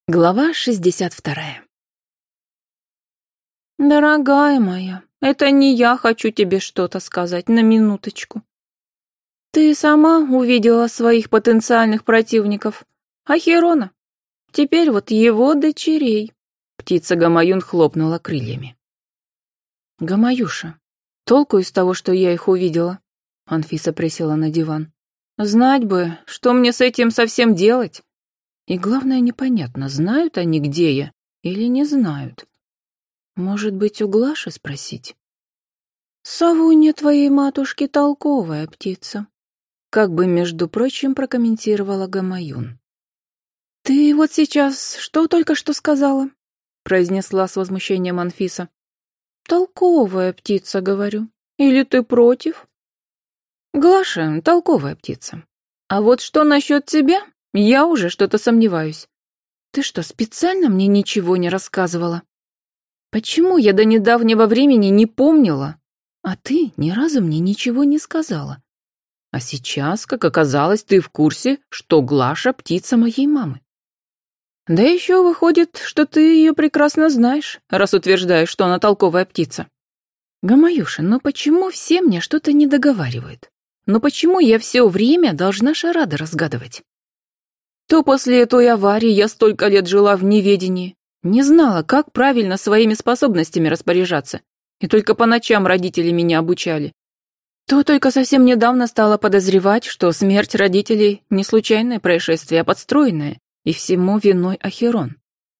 Глава 62. «Дорогая моя, это не я хочу тебе что-то сказать, на минуточку. Ты сама увидела своих потенциальных противников, Ахерона. Теперь вот его дочерей». Птица Гамаюн хлопнула крыльями. «Гамаюша, толку из того, что я их увидела?» Анфиса присела на диван. «Знать бы, что мне с этим совсем делать. И главное, непонятно, знают они, где я, или не знают. Может быть, у Глаши спросить?» «Савунья твоей матушки толковая птица», как бы, между прочим, прокомментировала Гамаюн. «Ты вот сейчас что только что сказала?» произнесла с возмущением Анфиса. «Толковая птица, говорю. Или ты против?» «Глаша, толковая птица. А вот что насчет тебя, я уже что-то сомневаюсь. Ты что, специально мне ничего не рассказывала? Почему я до недавнего времени не помнила, а ты ни разу мне ничего не сказала? А сейчас, как оказалось, ты в курсе, что Глаша — птица моей мамы. Да еще выходит, что ты ее прекрасно знаешь, раз утверждаешь, что она толковая птица. Гамаюша, но почему все мне что-то не договаривают? Но почему я все время должна шарады разгадывать? То после той аварии я столько лет жила в неведении, не знала, как правильно своими способностями распоряжаться, и только по ночам родители меня обучали. То только совсем недавно стала подозревать, что смерть родителей не случайное происшествие, а подстроенное, и всему виной Ахерон.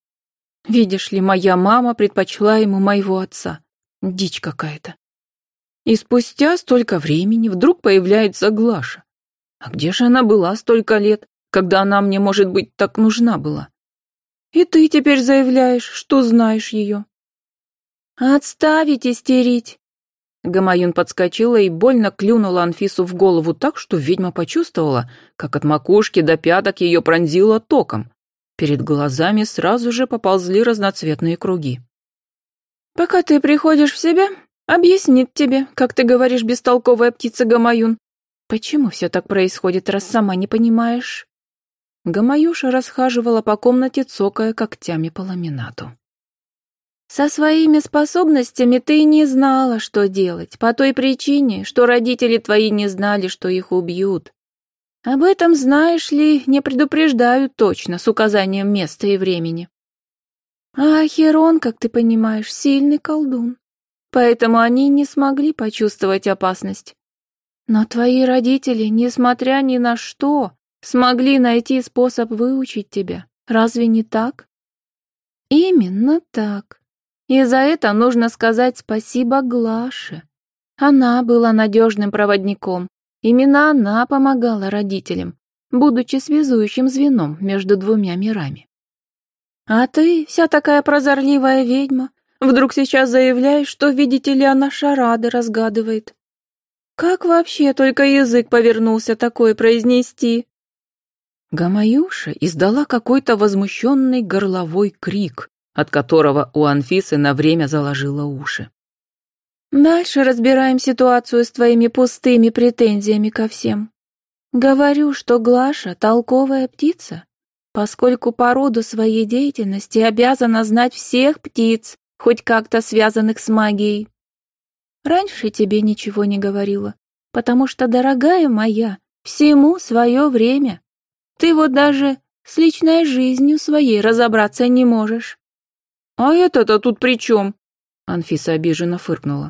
Видишь ли, моя мама предпочла ему моего отца. Дичь какая-то. И спустя столько времени вдруг появляется Глаша. А где же она была столько лет, когда она мне, может быть, так нужна была? И ты теперь заявляешь, что знаешь ее. «Отставить истерить!» Гамаюн подскочила и больно клюнула Анфису в голову так, что ведьма почувствовала, как от макушки до пяток ее пронзило током. Перед глазами сразу же поползли разноцветные круги. «Пока ты приходишь в себя, объяснит тебе, как ты говоришь, бестолковая птица Гамаюн. Почему все так происходит, раз сама не понимаешь?» Гамаюша расхаживала по комнате, цокая когтями по ламинату. «Со своими способностями ты не знала, что делать, по той причине, что родители твои не знали, что их убьют. Об этом, знаешь ли, не предупреждают точно, с указанием места и времени. А Ахерон, как ты понимаешь, сильный колдун, поэтому они не смогли почувствовать опасность. Но твои родители, несмотря ни на что, смогли найти способ выучить тебя. Разве не так?» «Именно так. И за это нужно сказать спасибо Глаше. Она была надежным проводником. Именно она помогала родителям, будучи связующим звеном между двумя мирами. А ты, вся такая прозорливая ведьма, вдруг сейчас заявляешь, что, видите ли, она шарады разгадывает. Как вообще только язык повернулся такое произнести?» Гамаюша издала какой-то возмущенный горловой крик, от которого у Анфисы на время заложило уши. «Дальше разбираем ситуацию с твоими пустыми претензиями ко всем. Говорю, что Глаша — толковая птица, поскольку по роду своей деятельности обязана знать всех птиц, хоть как-то связанных с магией. Раньше тебе ничего не говорила, потому что, дорогая моя, всему свое время. Ты вот даже с личной жизнью своей разобраться не можешь». «А это-то тут при чем?» Анфиса обиженно фыркнула.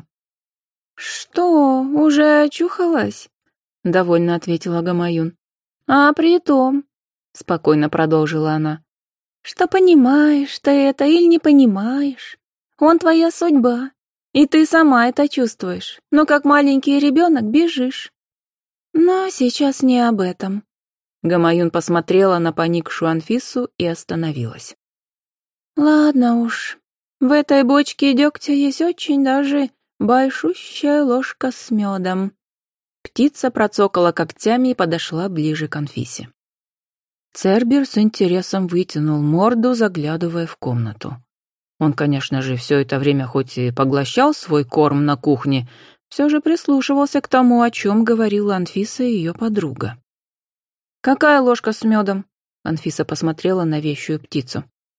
«Что, уже очухалась?» — довольно ответила Гамаюн. «А при том, — спокойно продолжила она, — что понимаешь ты это или не понимаешь, он твоя судьба, и ты сама это чувствуешь, но как маленький ребенок бежишь. Но сейчас не об этом». Гамаюн посмотрела на поникшую Анфису и остановилась. «Ладно уж, в этой бочке дегтя есть очень даже большущая ложка с медом». Птица процокала когтями и подошла ближе к Анфисе. Цербер с интересом вытянул морду, заглядывая в комнату. Он, конечно же, все это время хоть и поглощал свой корм на кухне, все же прислушивался к тому, о чем говорила Анфиса и ее подруга. «Какая ложка с медом?» Анфиса посмотрела на вещую птицу.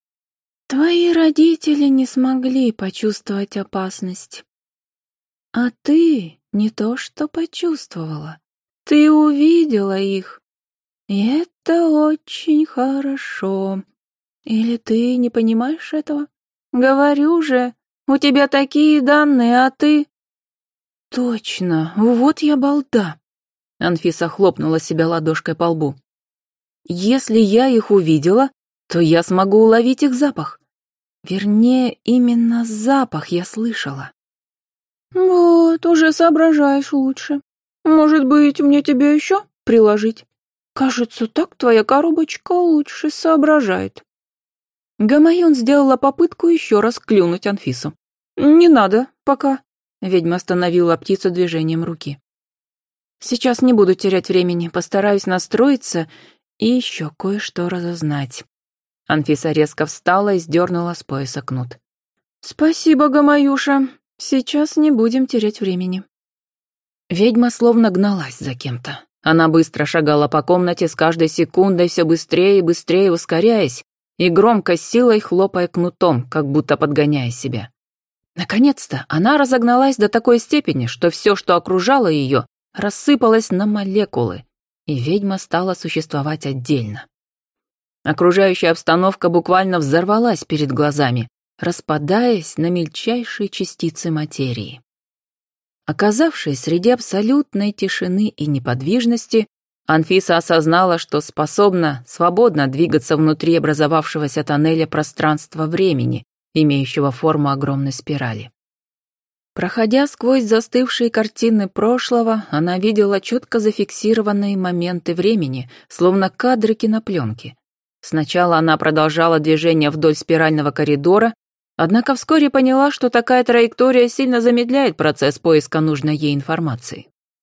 Твои родители не смогли почувствовать опасность. А ты не то что почувствовала, ты увидела их. И это очень хорошо. Или ты не понимаешь этого? Говорю же, у тебя такие данные, а ты... Точно, вот я балда. Анфиса хлопнула себя ладошкой по лбу. Если я их увидела, то я смогу уловить их запах. Вернее, именно запах я слышала. Вот, уже соображаешь лучше. Может быть, мне тебе еще приложить? Кажется, так твоя коробочка лучше соображает. Гамаюн сделала попытку еще раз клюнуть Анфису. «Не надо, пока». Ведьма остановила птицу движением руки. «Сейчас не буду терять времени, постараюсь настроиться и еще кое-что разузнать». Анфиса резко встала и сдернула с пояса кнут. «Спасибо, Гамаюша. Сейчас не будем терять времени». Ведьма словно гналась за кем-то. Она быстро шагала по комнате, с каждой секундой все быстрее и быстрее ускоряясь, и громко с силой хлопая кнутом, как будто подгоняя себя. Наконец-то она разогналась до такой степени, что все, что окружало ее, рассыпалось на молекулы, и ведьма стала существовать отдельно. Окружающая обстановка буквально взорвалась перед глазами, распадаясь на мельчайшие частицы материи. Оказавшись среди абсолютной тишины и неподвижности, Анфиса осознала, что способна свободно двигаться внутри образовавшегося тоннеля пространства-времени, имеющего форму огромной спирали. Проходя сквозь застывшие картины прошлого, она видела четко зафиксированные моменты времени, словно кадры кинопленки. Сначала она продолжала движение вдоль спирального коридора, однако вскоре поняла, что такая траектория сильно замедляет процесс поиска нужной ей информации.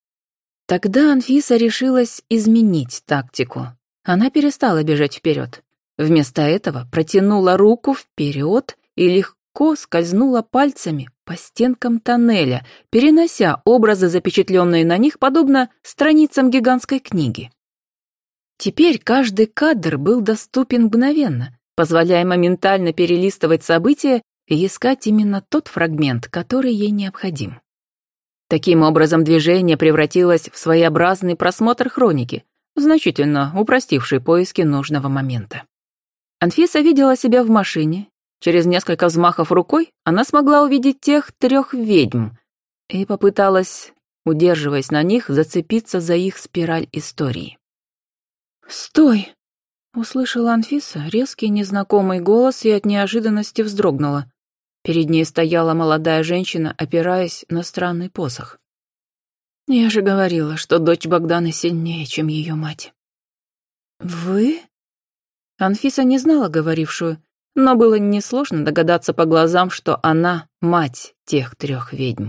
Тогда Анфиса решилась изменить тактику. Она перестала бежать вперед. Вместо этого протянула руку вперед и легко скользнула пальцами по стенкам тоннеля, перенося образы, запечатленные на них, подобно страницам гигантской книги. Теперь каждый кадр был доступен мгновенно, позволяя моментально перелистывать события и искать именно тот фрагмент, который ей необходим. Таким образом, движение превратилось в своеобразный просмотр хроники, значительно упростивший поиски нужного момента. Анфиса видела себя в машине. Через несколько взмахов рукой она смогла увидеть тех 3 ведьм и попыталась, удерживаясь на них, зацепиться за их спираль истории. «Стой!» — услышала Анфиса резкий незнакомый голос и от неожиданности вздрогнула. Перед ней стояла молодая женщина, опираясь на странный посох. «Я же говорила, что дочь Богданы сильнее, чем ее мать». «Вы?» Анфиса не знала говорившую, но было несложно догадаться по глазам, что она мать тех 3 ведьм.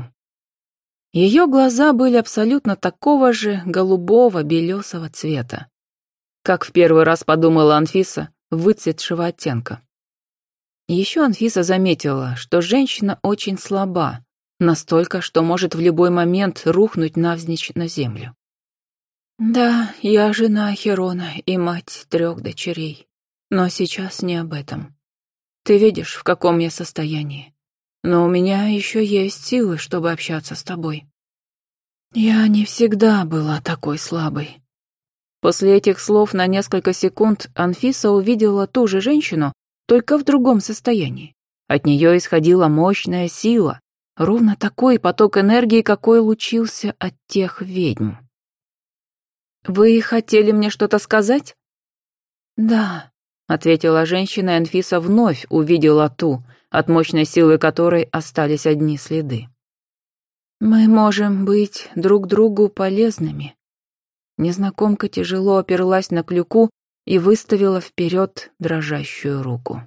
Ее глаза были абсолютно такого же голубого белесого цвета, как в первый раз подумала Анфиса, выцветшего оттенка. Еще Анфиса заметила, что женщина очень слаба, настолько, что может в любой момент рухнуть навзничь на землю. «Да, я жена Херона и мать 3 дочерей, но сейчас не об этом. Ты видишь, в каком я состоянии, но у меня еще есть силы, чтобы общаться с тобой. Я не всегда была такой слабой». После этих слов на несколько секунд Анфиса увидела ту же женщину, только в другом состоянии. От нее исходила мощная сила, ровно такой поток энергии, какой лучился от тех ведьм. «Вы хотели мне что-то сказать?» «Да», — ответила женщина, и Анфиса вновь увидела ту, от мощной силы которой остались одни следы. «Мы можем быть друг другу полезными». Незнакомка тяжело оперлась на клюку и выставила вперед дрожащую руку.